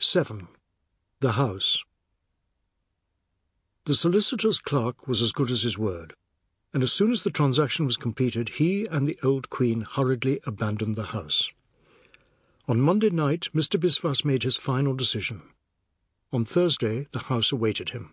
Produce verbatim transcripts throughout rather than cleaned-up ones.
seven. The House. The solicitor's clerk was as good as his word, and as soon as the transaction was completed, he and the old Queen hurriedly abandoned the house. On Monday night, Mister Biswas made his final decision. On Thursday, the house awaited him.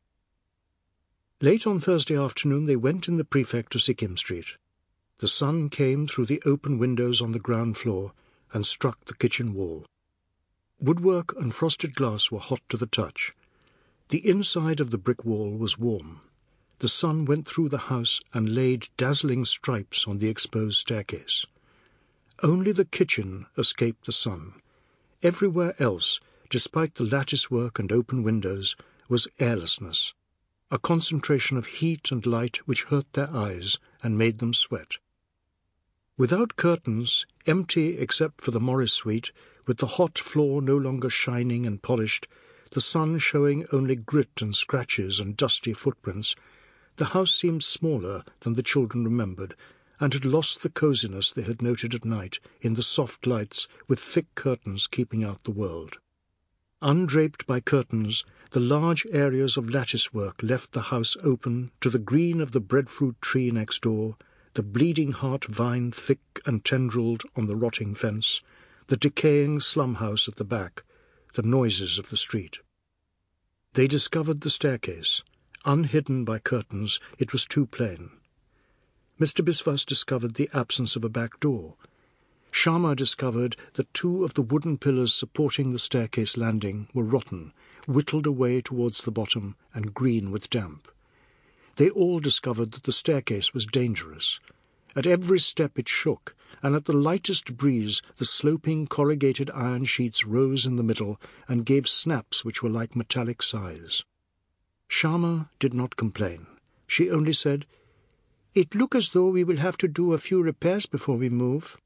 Late on Thursday afternoon, they went in the Prefect to Sikkim Street. The sun came through the open windows on the ground floor and struck the kitchen wall. Woodwork and frosted glass were hot to the touch. The inside of the brick wall was warm. The sun went through the house and laid dazzling stripes on the exposed staircase. Only the kitchen escaped the sun. Everywhere else, despite the lattice-work and open windows, was airlessness, a concentration of heat and light which hurt their eyes and made them sweat. Without curtains, empty except for the Morris suite, with the hot floor no longer shining and polished, the sun showing only grit and scratches and dusty footprints, the house seemed smaller than the children remembered, and had lost the coziness they had noted at night in the soft lights with thick curtains keeping out the world. Undraped by curtains, the large areas of lattice-work left the house open to the green of the breadfruit tree next door, the bleeding heart vine thick and tendrilled on the rotting fence, the decaying slum house at the back, the noises of the street. They discovered the staircase. Unhidden by curtains, it was too plain. Mister Biswas discovered the absence of a back door. Sharma discovered that two of the wooden pillars supporting the staircase landing were rotten, whittled away towards the bottom and green with damp. They all discovered that the staircase was dangerous. At every step it shook, and at the lightest breeze the sloping corrugated iron sheets rose in the middle and gave snaps which were like metallic sighs. Sharma did not complain. She only said, "It looks as though we will have to do a few repairs before we move."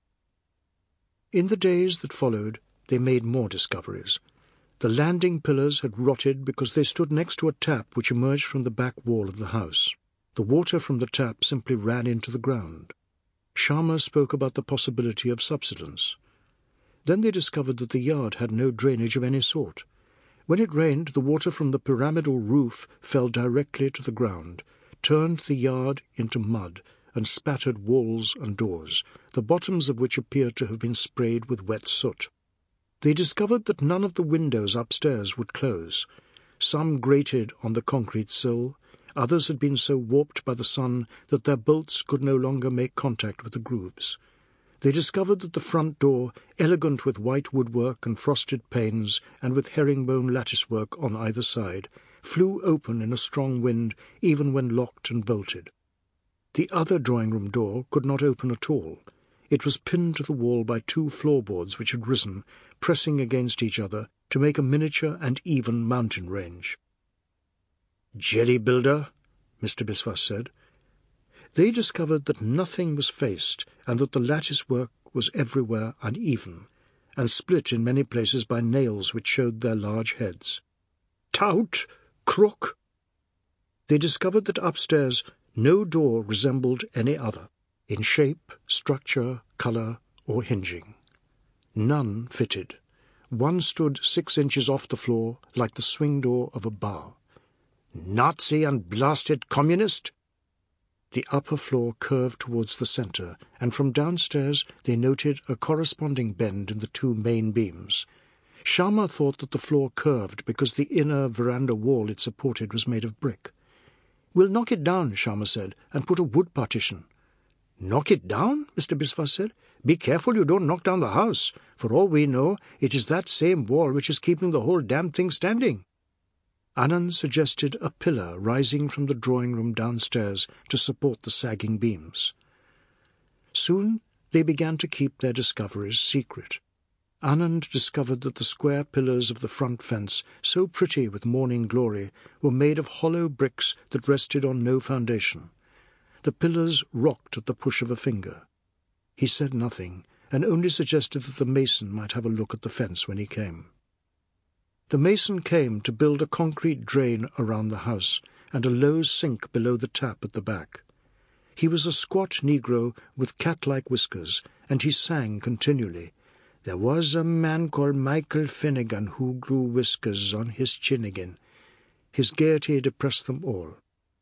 In the days that followed, they made more discoveries. The landing pillars had rotted because they stood next to a tap which emerged from the back wall of the house. The water from the tap simply ran into the ground. Sharma spoke about the possibility of subsidence. Then they discovered that the yard had no drainage of any sort. When it rained, the water from the pyramidal roof fell directly to the ground, turned the yard into mud, and spattered walls and doors, the bottoms of which appeared to have been sprayed with wet soot. They discovered that none of the windows upstairs would close. Some grated on the concrete sill, others had been so warped by the sun that their bolts could no longer make contact with the grooves. They discovered that the front door, elegant with white woodwork and frosted panes and with herringbone latticework on either side, flew open in a strong wind even when locked and bolted. The other drawing-room door could not open at all. It was pinned to the wall by two floorboards which had risen, pressing against each other to make a miniature and even mountain range. "Jelly builder," Mister Biswas said. They discovered that nothing was faced and that the lattice-work was everywhere uneven, and split in many places by nails which showed their large heads. "Tout! Crook!" They discovered that upstairs no door resembled any other, in shape, structure, colour, or hinging. None fitted. One stood six inches off the floor, like the swing door of a bar. "Nazi and blasted communist!" The upper floor curved towards the centre, and from downstairs they noted a corresponding bend in the two main beams. Sharma thought that the floor curved because the inner veranda wall it supported was made of brick. "We'll knock it down," Sharma said, "and put a wood partition." "Knock it down?" Mister Biswas said. "Be careful you don't knock down the house. For all we know, it is that same wall which is keeping the whole damned thing standing." Anand suggested a pillar rising from the drawing-room downstairs to support the sagging beams. Soon they began to keep their discoveries secret. Anand discovered that the square pillars of the front fence, so pretty with morning glory, were made of hollow bricks that rested on no foundation. The pillars rocked at the push of a finger. He said nothing, and only suggested that the mason might have a look at the fence when he came. The mason came to build a concrete drain around the house and a low sink below the tap at the back. He was a squat Negro with cat-like whiskers, and he sang continually, There was a man called Michael Finnegan who grew whiskers on his chin again. His gaiety depressed them all.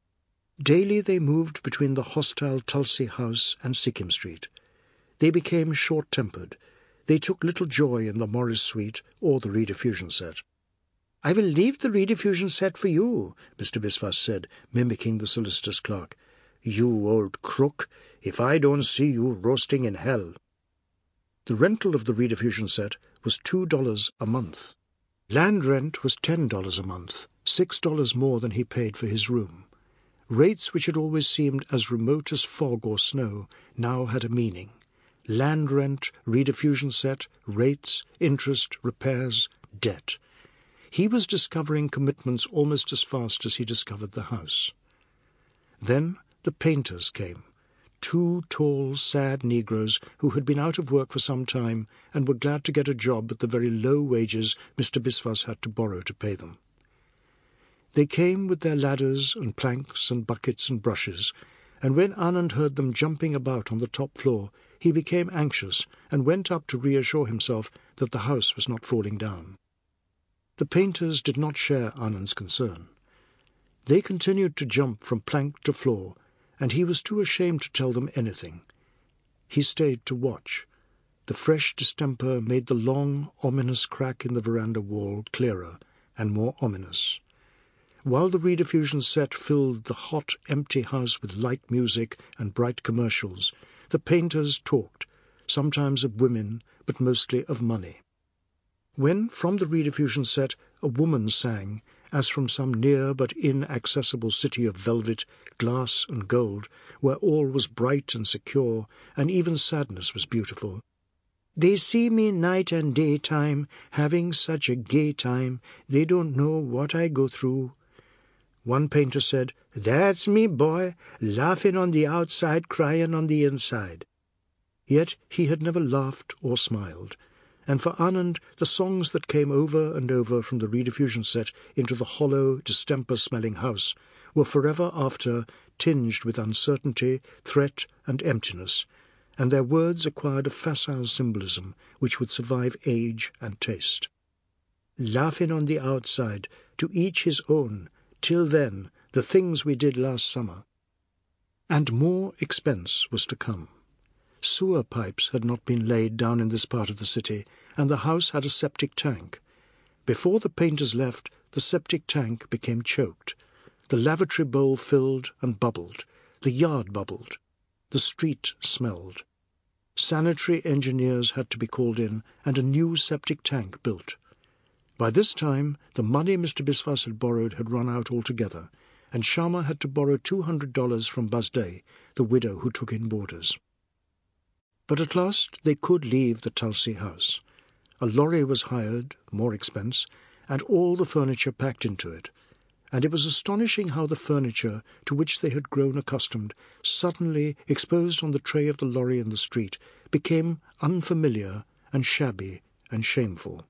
Daily they moved between the hostile Tulsi House and Sikkim Street. They became short-tempered. They took little joy in the Morris Suite or the rediffusion set. "I will leave the rediffusion set for you," Mister Biswas said, mimicking the solicitor's clerk. "You old crook, if I don't see you roasting in hell." The rental of the rediffusion set was two dollars a month. Land rent was ten dollars a month, six dollars more than he paid for his room. Rates which had always seemed as remote as fog or snow now had a meaning. Land rent, rediffusion set, rates, interest, repairs, debt. He was discovering commitments almost as fast as he discovered the house. Then the painters came, two tall, sad Negroes who had been out of work for some time and were glad to get a job at the very low wages Mister Biswas had to borrow to pay them. They came with their ladders and planks and buckets and brushes, and when Anand heard them jumping about on the top floor, he became anxious and went up to reassure himself that the house was not falling down. The painters did not share Anand's concern. They continued to jump from plank to floor, and he was too ashamed to tell them anything. He stayed to watch. The fresh distemper made the long, ominous crack in the veranda wall clearer and more ominous. While the rediffusion set filled the hot, empty house with light music and bright commercials, the painters talked, sometimes of women, but mostly of money. When, from the rediffusion set, a woman sang, as from some near but inaccessible city of velvet, glass and gold, where all was bright and secure, and even sadness was beautiful. "They see me night and daytime, having such a gay time, they don't know what I go through." One painter said, "That's me, boy, laughing on the outside, crying on the inside." Yet he had never laughed or smiled, and for Anand the songs that came over and over from the rediffusion set into the hollow, distemper-smelling house were forever after tinged with uncertainty, threat, and emptiness, and their words acquired a facile symbolism which would survive age and taste. "Laughing on the outside, to each his own, till then, the things we did last summer." And more expense was to come. Sewer pipes had not been laid down in this part of the city, and the house had a septic tank. Before the painters left, the septic tank became choked. The lavatory bowl filled and bubbled. The yard bubbled. The street smelled. Sanitary engineers had to be called in, and a new septic tank built. By this time, the money Mister Biswas had borrowed had run out altogether, and Sharma had to borrow two hundred dollars from Basde, the widow who took in boarders. But at last they could leave the Tulsi house. A lorry was hired, more expense, and all the furniture packed into it, and it was astonishing how the furniture, to which they had grown accustomed, suddenly, exposed on the tray of the lorry in the street, became unfamiliar and shabby and shameful.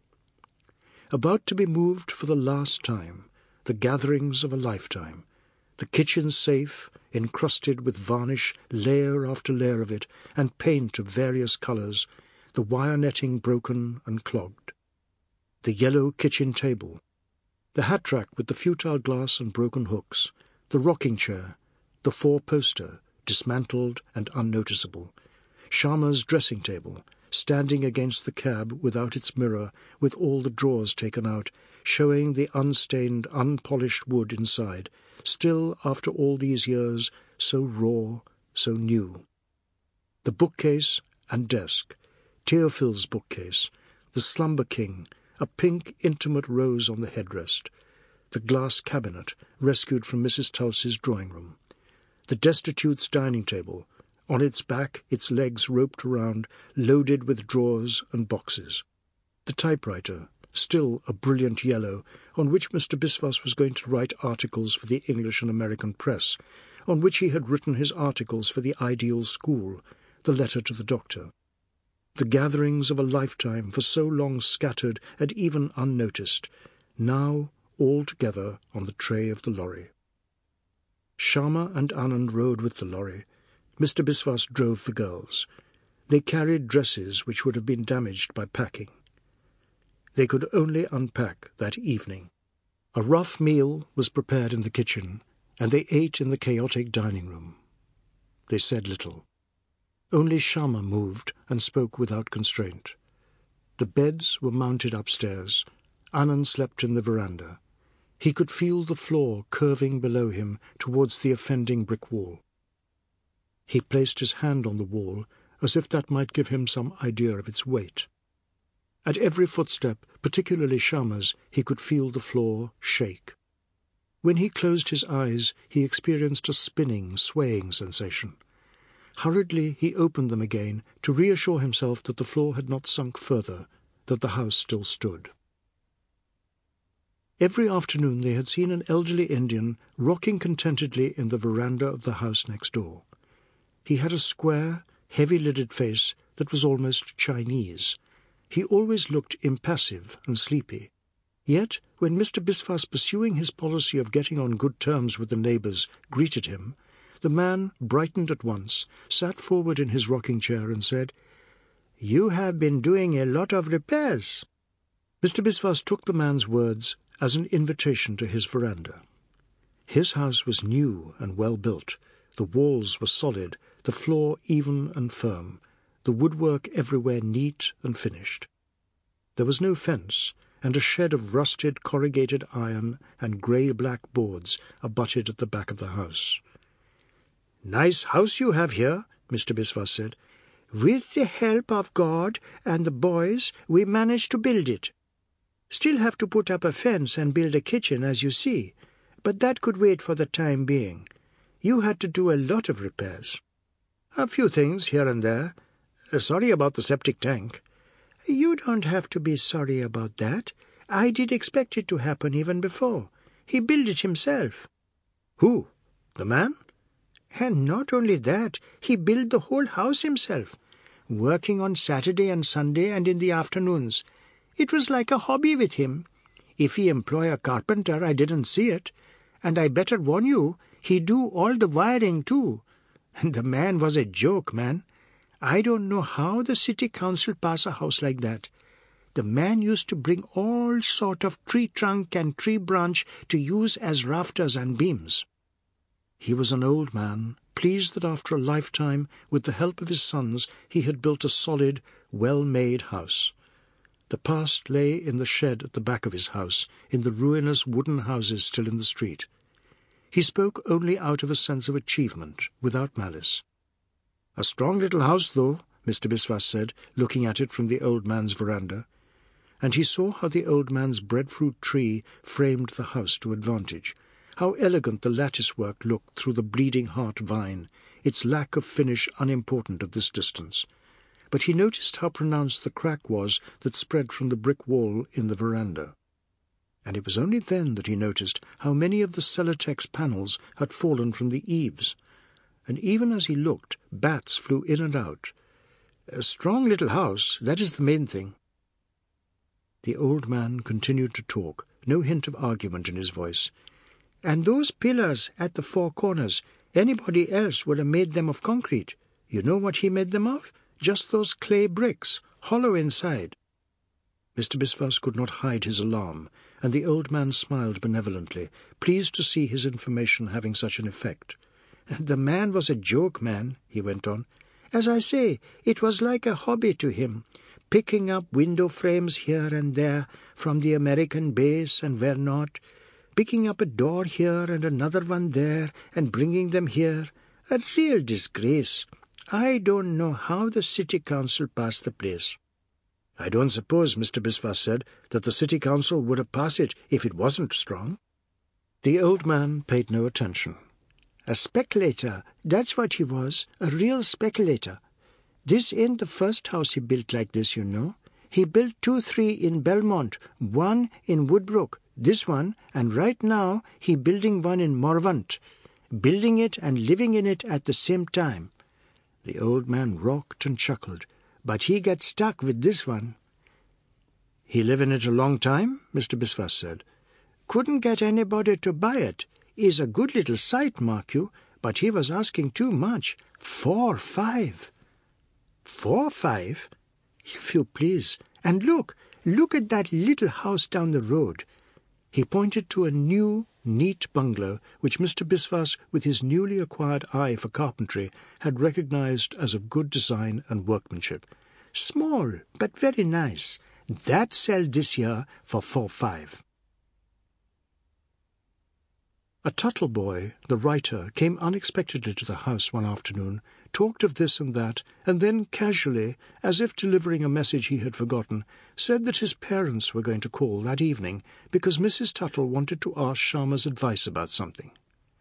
About to be moved for the last time, the gatherings of a lifetime, the kitchen safe, encrusted with varnish, layer after layer of it, and paint of various colours, the wire netting broken and clogged, the yellow kitchen table, the hat rack with the futile glass and broken hooks, the rocking chair, the four-poster, dismantled and unnoticeable, Sharma's dressing table, standing against the cab without its mirror, with all the drawers taken out, showing the unstained, unpolished wood inside, still, after all these years, so raw, so new. The bookcase and desk, Theophil's bookcase, the slumber king, a pink, intimate rose on the headrest, the glass cabinet, rescued from Missus Tulsi's drawing-room, the destitute's dining table, on its back, its legs roped around, loaded with drawers and boxes, the typewriter, still a brilliant yellow, on which Mister Biswas was going to write articles for the English and American press, on which he had written his articles for the Ideal School, the letter to the doctor. The gatherings of a lifetime for so long scattered and even unnoticed, now all together on the tray of the lorry. Sharma and Anand rode with the lorry. Mister Biswas drove the girls. They carried dresses which would have been damaged by packing. They could only unpack that evening. A rough meal was prepared in the kitchen, and they ate in the chaotic dining room. They said little. Only Shyama moved and spoke without constraint. The beds were mounted upstairs. Anand slept in the veranda. He could feel the floor curving below him towards the offending brick wall. He placed his hand on the wall, as if that might give him some idea of its weight. At every footstep, particularly Shyama's, he could feel the floor shake. When he closed his eyes, he experienced a spinning, swaying sensation. Hurriedly he opened them again to reassure himself that the floor had not sunk further, that the house still stood. Every afternoon they had seen an elderly Indian rocking contentedly in the veranda of the house next door. He had a square, heavy-lidded face that was almost Chinese. He always looked impassive and sleepy. Yet, when Mister Biswas, pursuing his policy of getting on good terms with the neighbours, greeted him, the man brightened at once, sat forward in his rocking chair and said, "You have been doing a lot of repairs." Mister Biswas took the man's words as an invitation to his veranda. His house was new and well built. The walls were solid, the floor even and firm, the woodwork everywhere neat and finished. There was no fence, and a shed of rusted corrugated iron and grey-black boards abutted at the back of the house. "Nice house you have here," Mister Biswas said. "With the help of God and the boys, we managed to build it. Still have to put up a fence and build a kitchen, as you see, but that could wait for the time being. You had to do a lot of repairs." "A few things here and there. Uh, sorry about the septic tank." "You don't have to be sorry about that. I did expect it to happen even before. He built it himself." "Who? The man?" "And not only that, he built the whole house himself, working on Saturday and Sunday and in the afternoons. It was like a hobby with him. If he employ a carpenter, I didn't see it. And I better warn you, he do all the wiring too. And the man was a joke, man. I don't know how the city council pass a house like that. The man used to bring all sort of tree trunk and tree branch to use as rafters and beams." He was an old man, pleased that after a lifetime, with the help of his sons, he had built a solid, well-made house. The past lay in the shed at the back of his house, in the ruinous wooden houses still in the street. He spoke only out of a sense of achievement, without malice. "A strong little house, though," Mister Biswas said, looking at it from the old man's veranda. And he saw how the old man's breadfruit tree framed the house to advantage, how elegant the lattice-work looked through the bleeding-heart vine, its lack of finish unimportant at this distance. But he noticed how pronounced the crack was that spread from the brick wall in the veranda. And it was only then that he noticed how many of the Celotex panels had fallen from the eaves, and even as he looked, bats flew in and out. "A strong little house, that is the main thing." The old man continued to talk, no hint of argument in his voice. "And those pillars at the four corners, anybody else would have made them of concrete. You know what he made them of? Just those clay bricks, hollow inside." Mister Biswas could not hide his alarm, and the old man smiled benevolently, pleased to see his information having such an effect. "The man was a joke, man," he went on. "As I say, it was like a hobby to him, picking up window frames here and there from the American base and where not, picking up a door here and another one there and bringing them here. A real disgrace. I don't know how the city council passed the place." "I don't suppose," Mister Biswas said, "that the city council would have passed it if it wasn't strong." The old man paid no attention. "A speculator, that's what he was, a real speculator. This ain't the first house he built like this, you know. He built two, three in Belmont, one in Woodbrook, this one, and right now he building one in Morvant, building it and living in it at the same time." The old man rocked and chuckled. "But he got stuck with this one." "He live in it a long time?" Mister Biswas said. "Couldn't get anybody to buy it. Is a good little site, mark you, but he was asking too much. Four, five." Four five? If you please. And look, look at that little house down the road. He pointed to a new, neat bungalow which Mister Biswas, with his newly acquired eye for carpentry, had recognized as of good design and workmanship. Small, but very nice. That sell this year for four five. A Tuttle boy, the writer, came unexpectedly to the house one afternoon, talked of this and that, and then casually, as if delivering a message he had forgotten, said that his parents were going to call that evening because Missus Tuttle wanted to ask Sharma's advice about something.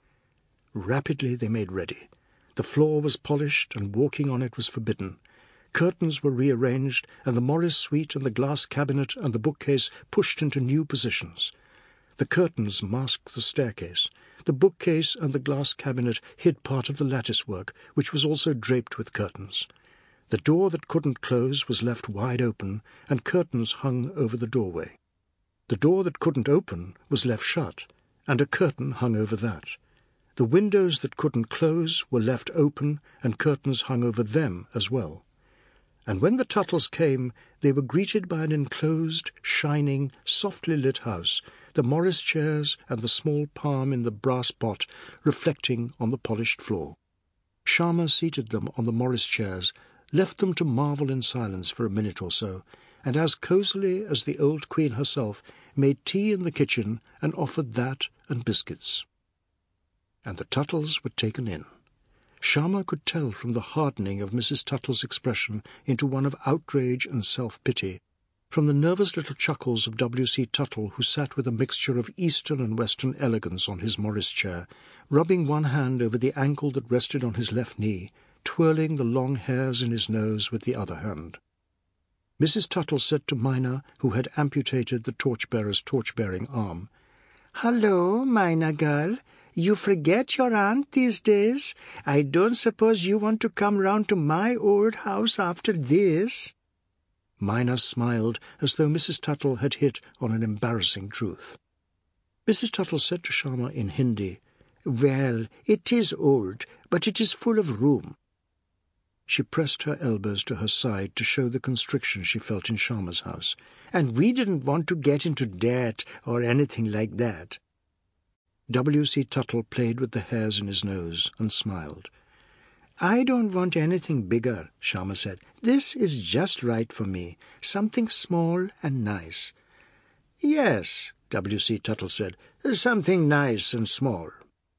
Rapidly they made ready. The floor was polished, and walking on it was forbidden. Curtains were rearranged, and the Morris suite and the glass cabinet and the bookcase pushed into new positions. The curtains masked the staircase. The bookcase and the glass cabinet hid part of the lattice-work, which was also draped with curtains. The door that couldn't close was left wide open, and curtains hung over the doorway. The door that couldn't open was left shut, and a curtain hung over that. The windows that couldn't close were left open, and curtains hung over them as well. And when the Tuttles came, they were greeted by an enclosed, shining, softly lit house, the Morris chairs and the small palm in the brass pot reflecting on the polished floor. Sharma seated them on the Morris chairs, left them to marvel in silence for a minute or so, and as cosily as the old Queen herself made tea in the kitchen and offered that and biscuits. And the Tuttles were taken in. Sharma could tell from the hardening of Missus Tuttle's expression into one of outrage and self-pity, from the nervous little chuckles of W C Tuttle, who sat with a mixture of Eastern and Western elegance on his Morris chair, rubbing one hand over the ankle that rested on his left knee, twirling the long hairs in his nose with the other hand. Missus Tuttle said to Mina, who had amputated the torchbearer's torch-bearing arm, "Hello, Mina girl. You forget your aunt these days. I don't suppose you want to come round to my old house after this?" Mina smiled as though Missus Tuttle had hit on an embarrassing truth. Missus Tuttle said to Sharma in Hindi, "Well, it is old, but it is full of room." She pressed her elbows to her side to show the constriction she felt in Sharma's house. "And we didn't want to get into debt or anything like that." W C Tuttle played with the hairs in his nose and smiled. "I don't want anything bigger," Sharma said. "This is just right for me, something small and nice." "Yes," W C Tuttle said, "something nice and small."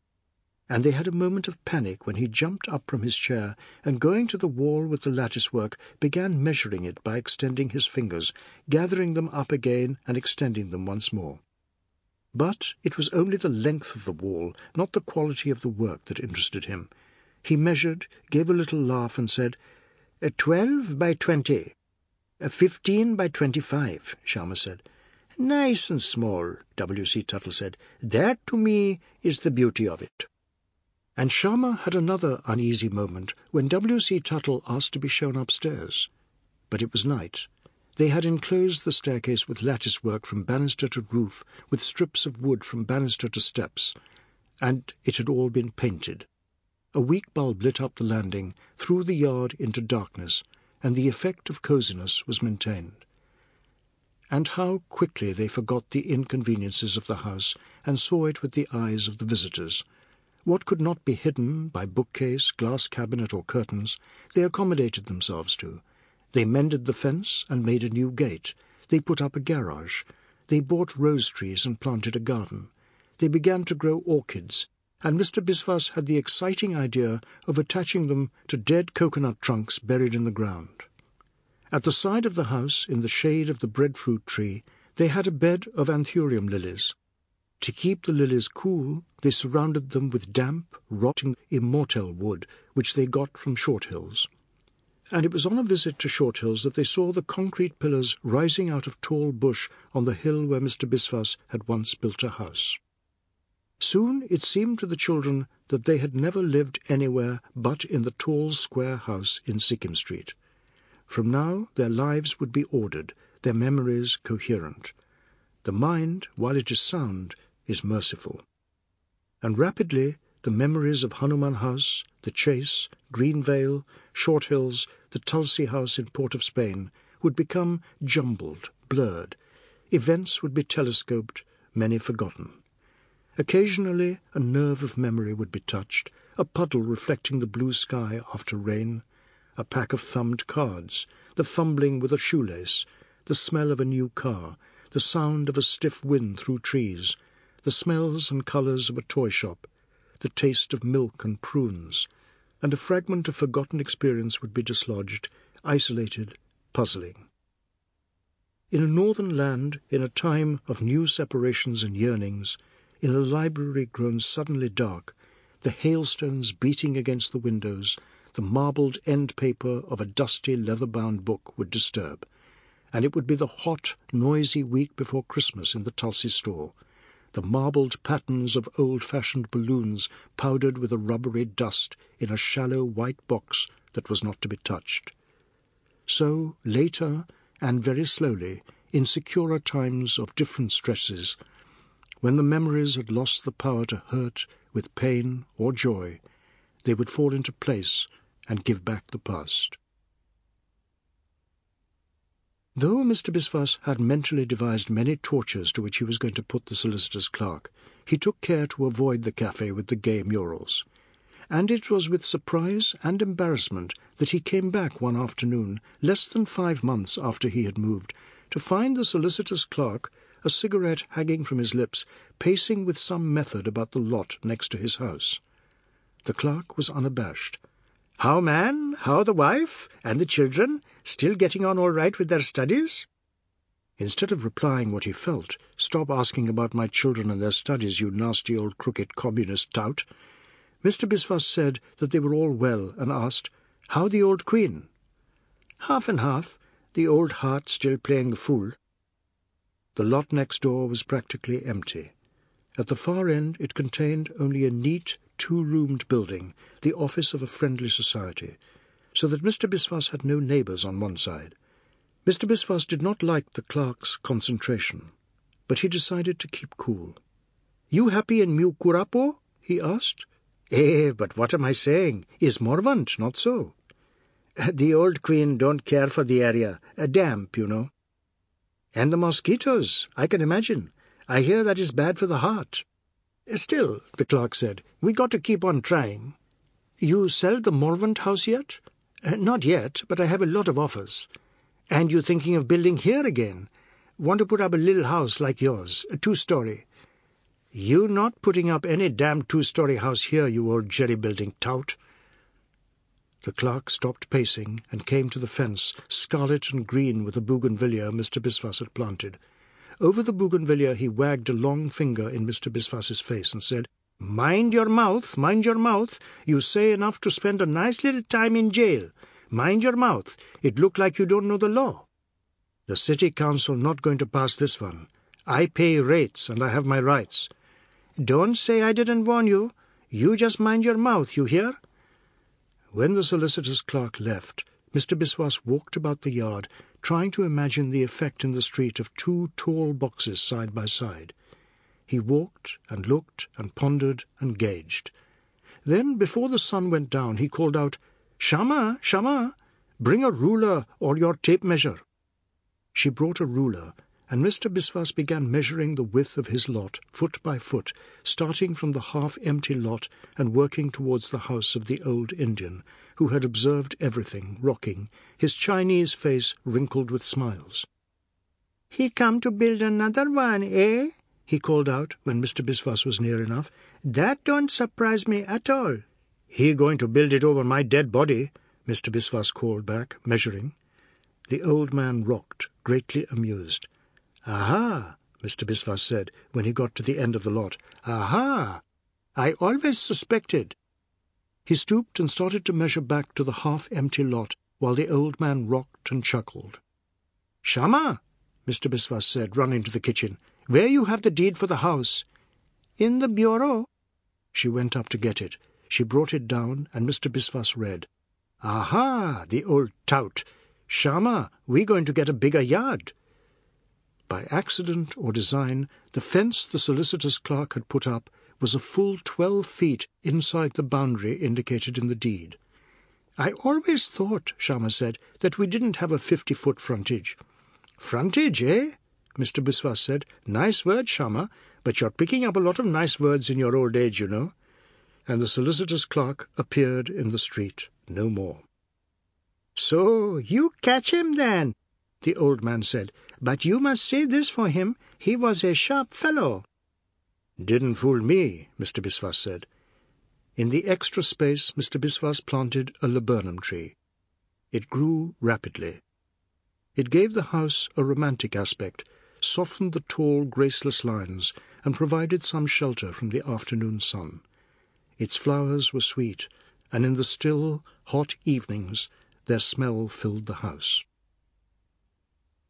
And they had a moment of panic when he jumped up from his chair and, going to the wall with the lattice-work, began measuring it by extending his fingers, gathering them up again and extending them once more. But it was only the length of the wall, not the quality of the work, that interested him. He measured, gave a little laugh, and said, "Twelve by twenty." "Fifteen by twenty-five," Sharma said. "Nice and small," W C Tuttle said. "That, to me, is the beauty of it." And Sharma had another uneasy moment when W C Tuttle asked to be shown upstairs. But it was night. They had enclosed the staircase with lattice-work from banister to roof, with strips of wood from banister to steps, and it had all been painted. A weak bulb lit up the landing, threw the yard into darkness, and the effect of coziness was maintained. And how quickly they forgot the inconveniences of the house and saw it with the eyes of the visitors. What could not be hidden by bookcase, glass cabinet, or curtains, they accommodated themselves to. They mended the fence and made a new gate. They put up a garage. They bought rose trees and planted a garden. They began to grow orchids, and Mister Biswas had the exciting idea of attaching them to dead coconut trunks buried in the ground. At the side of the house, in the shade of the breadfruit tree, they had a bed of anthurium lilies. To keep the lilies cool, they surrounded them with damp, rotting immortelle wood, which they got from Shorthills. And it was on a visit to Shorthills that they saw the concrete pillars rising out of tall bush on the hill where Mister Biswas had once built a house. Soon it seemed to the children that they had never lived anywhere but in the tall square house in Sikkim Street. From now their lives would be ordered, their memories coherent. The mind, while it is sound, is merciful. And rapidly the the memories of Hanuman House, the Chase, Green Vale, Short Hills, the Tulsi House in Port of Spain would become jumbled, blurred. Events would be telescoped, many forgotten. Occasionally a nerve of memory would be touched, a puddle reflecting the blue sky after rain, a pack of thumbed cards, the fumbling with a shoelace, the smell of a new car, the sound of a stiff wind through trees, the smells and colours of a toy shop, the taste of milk and prunes, and a fragment of forgotten experience would be dislodged, isolated, puzzling. In a northern land, in a time of new separations and yearnings, in a library grown suddenly dark, the hailstones beating against the windows, the marbled end paper of a dusty leather-bound book would disturb, and it would be the hot, noisy week before Christmas in the Tulsi store, the marbled patterns of old-fashioned balloons powdered with a rubbery dust in a shallow white box that was not to be touched. So, later, and very slowly, in securer times of different stresses, when the memories had lost the power to hurt with pain or joy, they would fall into place and give back the past. Though Mister Biswas had mentally devised many tortures to which he was going to put the solicitor's clerk, he took care to avoid the cafe with the gay murals, and it was with surprise and embarrassment that he came back one afternoon, less than five months after he had moved, to find the solicitor's clerk, a cigarette hanging from his lips, pacing with some method about the lot next to his house. The clerk was unabashed. "How, man? How the wife? And the children? Still getting on all right with their studies?" Instead of replying what he felt, "Stop asking about my children and their studies, you nasty old crooked communist tout," Mister Biswas said that they were all well, and asked, "How the old Queen?" "Half and half, the old heart still playing the fool." The lot next door was practically empty. At the far end it contained only a neat, two-roomed building, the office of a friendly society, so that Mister Biswas had no neighbours on one side. Mister Biswas did not like the clerk's concentration, but he decided to keep cool. "You happy in Mukurapo?" he asked. "Eh, but what am I saying? Is Morvant not so?" "The old Queen don't care for the area. A damp, you know." "And the mosquitoes, I can imagine. I hear that is bad for the heart." "Still," the clerk said, "we got to keep on trying." "You sell the Morvant house yet?" Uh, "Not yet, but I have a lot of offers." "And you thinking of building here again? Want to put up a little house like yours, a two-story?" "You not putting up any damn two-story house here, you old jerry-building tout." The clerk stopped pacing and came to the fence, scarlet and green with the bougainvillea Mister Biswas had planted. Over the bougainvillea he wagged a long finger in Mister Biswas's face and said, "Mind your mouth, mind your mouth. You say enough to spend a nice little time in jail. Mind your mouth. It look like you don't know the law." "The city council not going to pass this one. I pay rates and I have my rights." "Don't say I didn't warn you. You just mind your mouth, you hear?" When the solicitor's clerk left, Mister Biswas walked about the yard, trying to imagine the effect in the street of two tall boxes side by side. He walked and looked and pondered and gauged. Then, before the sun went down, he called out, "Shama, Shama, bring a ruler or your tape measure." She brought a ruler, and Mister Biswas began measuring the width of his lot, foot by foot, starting from the half-empty lot and working towards the house of the old Indian, who had observed everything, rocking, his Chinese face wrinkled with smiles. "He come to build another one, eh?" he called out when Mister Biswas was near enough. "That don't surprise me at all." "He going to build it over my dead body," Mister Biswas called back, measuring. The old man rocked, greatly amused. "Aha," Mister Biswas said, when he got to the end of the lot. "Aha! I always suspected." He stooped and started to measure back to the half-empty lot, while the old man rocked and chuckled. "Shama," Mister Biswas said, running to the kitchen, "where you have the deed for the house?" "In the bureau." She went up to get it. She brought it down, and Mister Biswas read, "Aha, the old tout! Shama, we going to get a bigger yard." By accident or design, the fence the solicitor's clerk had put up was a full twelve feet inside the boundary indicated in the deed. "I always thought," Sharma said, "that we didn't have a fifty-foot frontage." "Frontage, eh?" Mister Biswas said. "Nice word, Sharma, but you're picking up a lot of nice words in your old age, you know." And the solicitor's clerk appeared in the street no more. "So you catch him then," the old man said. "But you must say this for him, he was a sharp fellow." "Didn't fool me," Mister Biswas said. In the extra space, Mister Biswas planted a laburnum tree. It grew rapidly. It gave the house a romantic aspect, softened the tall, graceless lines, and provided some shelter from the afternoon sun. Its flowers were sweet, and in the still, hot evenings their smell filled the house.